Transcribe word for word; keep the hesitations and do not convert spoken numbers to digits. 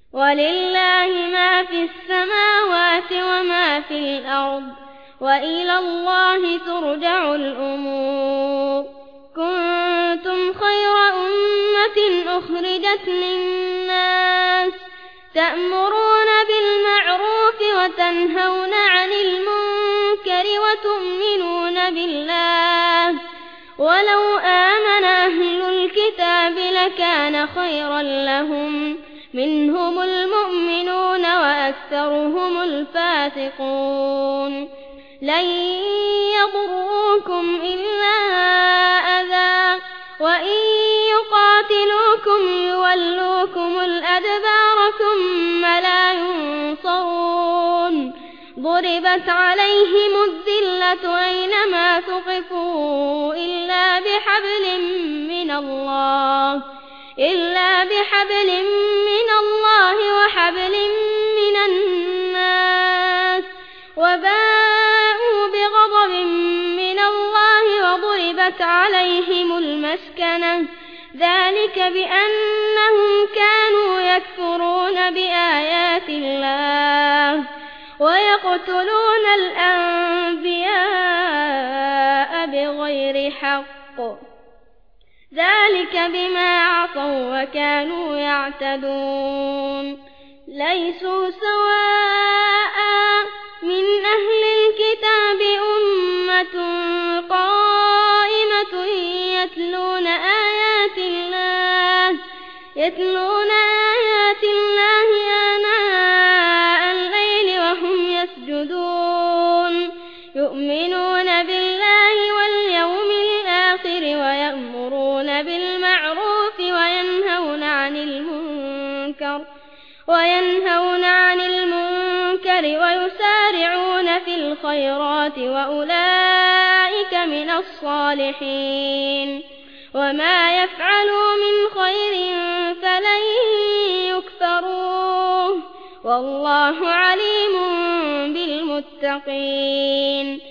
ولله ما في السماوات وما في الأرض وإلى الله ترجع الأمور. كنتم خير أمة أخرجت للناس تأمرون بالمعروف وتنهون عن المنكر وتؤمنون بالله ولو آمن أهل الكتاب لكان خيرا لهم منهم المؤمنون وأكثرهم الفاسقون. لن يضروكم إلا أذى وإن يقاتلوكم يولوكم الأدبار ثم لا ينصرون. ضربت عليهم الذلة أينما ثقفوا إلا بحبل من الله إلا بحبل من الله وحبل من الناس وباءوا بغضب من الله وضربت عليهم المسكنة ذلك بأنهم كانوا يكفرون بآيات الله ويقتلون الأنبياء بغير حق ذلك بما عصوا وكانوا يعتدون. ليسوا سواء من أهل الكتاب أمة قائمة يتلون آيات الله يتلون آيات الله آناء الليل وهم يسجدون يؤمنون بالله واليوم الآخر ويأمرون بالمعروف وينهون عن المنكر وينهون عن المنكر ويسارعون في الخيرات وأولئك من الصالحين. وما يفعلوا من خير فلن يكفروه والله عليم بالمتقين.